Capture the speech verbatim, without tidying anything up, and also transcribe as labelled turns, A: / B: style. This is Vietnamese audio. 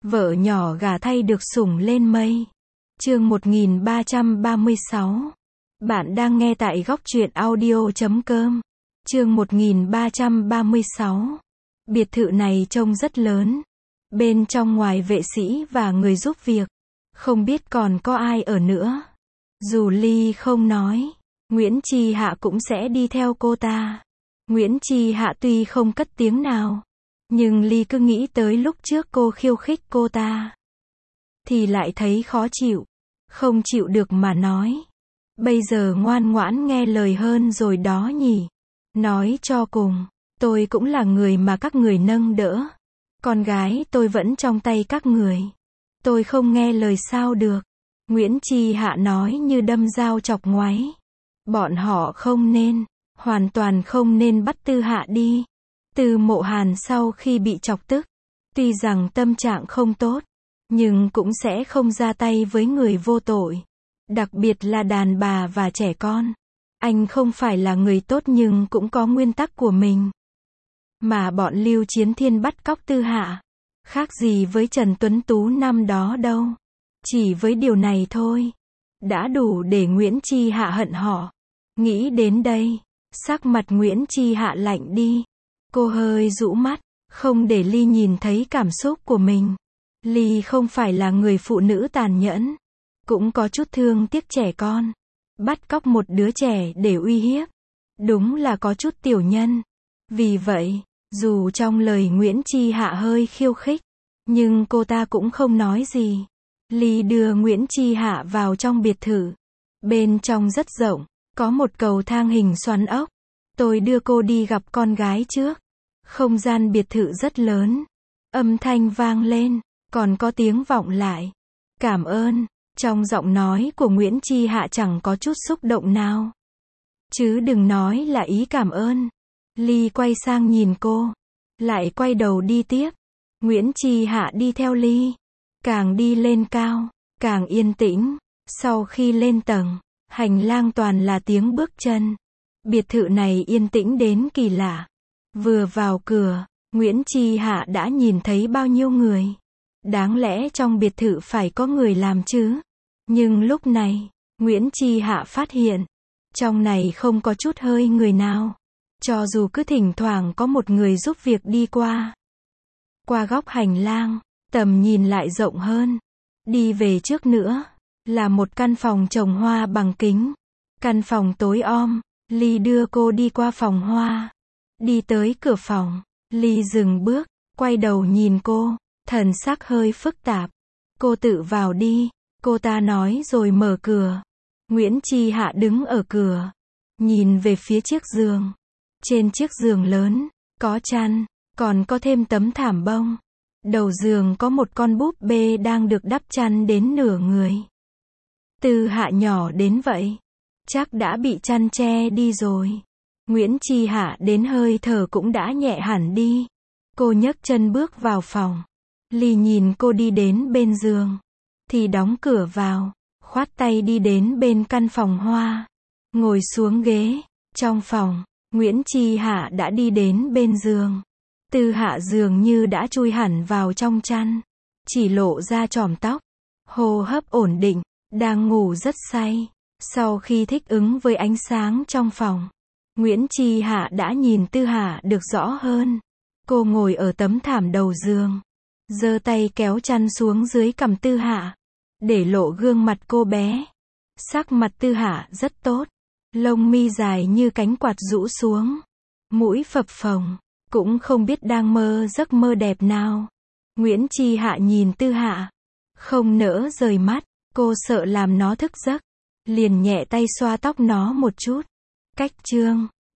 A: Vợ nhỏ gả thay được sủng lên mây. Chương một nghìn ba trăm ba mươi sáu. Bạn đang nghe tại góc truyện audio chấm com. Chương một nghìn ba trăm ba mươi sáu. Biệt thự này trông rất lớn. Bên trong ngoài vệ sĩ và người giúp việc, không biết còn có ai ở nữa. Dù Ly không nói, Nguyễn Chi Hạ cũng sẽ đi theo cô ta. Nguyễn Chi Hạ tuy không cất tiếng nào, nhưng Ly cứ nghĩ tới lúc trước cô khiêu khích cô ta, thì lại thấy khó chịu, không chịu được mà nói. Bây giờ ngoan ngoãn nghe lời hơn rồi đó nhỉ. Nói cho cùng, tôi cũng là người mà các người nâng đỡ. Con gái tôi vẫn trong tay các người. Tôi không nghe lời sao được. Nguyễn Chi Hạ nói như đâm dao chọc ngoáy. Bọn họ không nên, hoàn toàn không nên bắt Tư Hạ đi. Từ Mộ Hàn sau khi bị chọc tức, tuy rằng tâm trạng không tốt, nhưng cũng sẽ không ra tay với người vô tội. Đặc biệt là đàn bà và trẻ con. Anh không phải là người tốt nhưng cũng có nguyên tắc của mình. Mà bọn Lưu Chiến Thiên bắt cóc Tư Hạ, khác gì với Trần Tuấn Tú năm đó đâu. Chỉ với điều này thôi, đã đủ để Nguyễn Chi Hạ hận họ. Nghĩ đến đây, sắc mặt Nguyễn Chi Hạ lạnh đi. Cô hơi rũ mắt, không để Ly nhìn thấy cảm xúc của mình. Ly không phải là người phụ nữ tàn nhẫn, cũng có chút thương tiếc trẻ con. Bắt cóc một đứa trẻ để uy hiếp, đúng là có chút tiểu nhân. Vì vậy, dù trong lời Nguyễn Chi Hạ hơi khiêu khích, nhưng cô ta cũng không nói gì. Ly đưa Nguyễn Chi Hạ vào trong biệt thự. Bên trong rất rộng, có một cầu thang hình xoắn ốc. Tôi đưa cô đi gặp con gái trước. Không gian biệt thự rất lớn. Âm thanh vang lên, còn có tiếng vọng lại. Cảm ơn. Trong giọng nói của Nguyễn Chi Hạ chẳng có chút xúc động nào. Chứ đừng nói là ý cảm ơn. Ly quay sang nhìn cô, lại quay đầu đi tiếp. Nguyễn Chi Hạ đi theo Ly. Càng đi lên cao, càng yên tĩnh. Sau khi lên tầng, hành lang toàn là tiếng bước chân. Biệt thự này yên tĩnh đến kỳ lạ. Vừa vào cửa, Nguyễn Chi Hạ đã nhìn thấy bao nhiêu người. Đáng lẽ trong biệt thự phải có người làm chứ. Nhưng lúc này, Nguyễn Chi Hạ phát hiện, trong này không có chút hơi người nào. Cho dù cứ thỉnh thoảng có một người giúp việc đi qua. Qua góc hành lang, tầm nhìn lại rộng hơn. Đi về trước nữa, là một căn phòng trồng hoa bằng kính. Căn phòng tối om, Ly đưa cô đi qua phòng hoa. Đi tới cửa phòng, Ly dừng bước, quay đầu nhìn cô, thần sắc hơi phức tạp. Cô tự vào đi, cô ta nói rồi mở cửa. Nguyễn Chi Hạ đứng ở cửa, nhìn về phía chiếc giường. Trên chiếc giường lớn, có chăn, còn có thêm tấm thảm bông. Đầu giường có một con búp bê đang được đắp chăn đến nửa người. Tư Hạ nhỏ đến vậy, chắc đã bị chăn che đi rồi. Nguyễn Chi Hạ đến hơi thở cũng đã nhẹ hẳn đi. Cô nhấc chân bước vào phòng. Ly nhìn cô đi đến bên giường, thì đóng cửa vào, khoát tay đi đến bên căn phòng hoa, ngồi xuống ghế. Trong phòng, Nguyễn Chi Hạ đã đi đến bên giường. Tư Hạ dường như đã chui hẳn vào trong chăn, chỉ lộ ra chòm tóc, hô hấp ổn định, đang ngủ rất say. Sau khi thích ứng với ánh sáng trong phòng, Nguyễn Chi Hạ đã nhìn Tư Hạ được rõ hơn. Cô ngồi ở tấm thảm đầu giường, giơ tay kéo chăn xuống dưới cằm Tư Hạ, để lộ gương mặt cô bé. Sắc mặt Tư Hạ rất tốt, lông mi dài như cánh quạt rũ xuống, mũi phập phồng, cũng không biết đang mơ giấc mơ đẹp nào. Nguyễn Chi Hạ nhìn Tư Hạ, không nỡ rời mắt. Cô sợ làm nó thức giấc, liền nhẹ tay xoa tóc nó một chút. Cách chương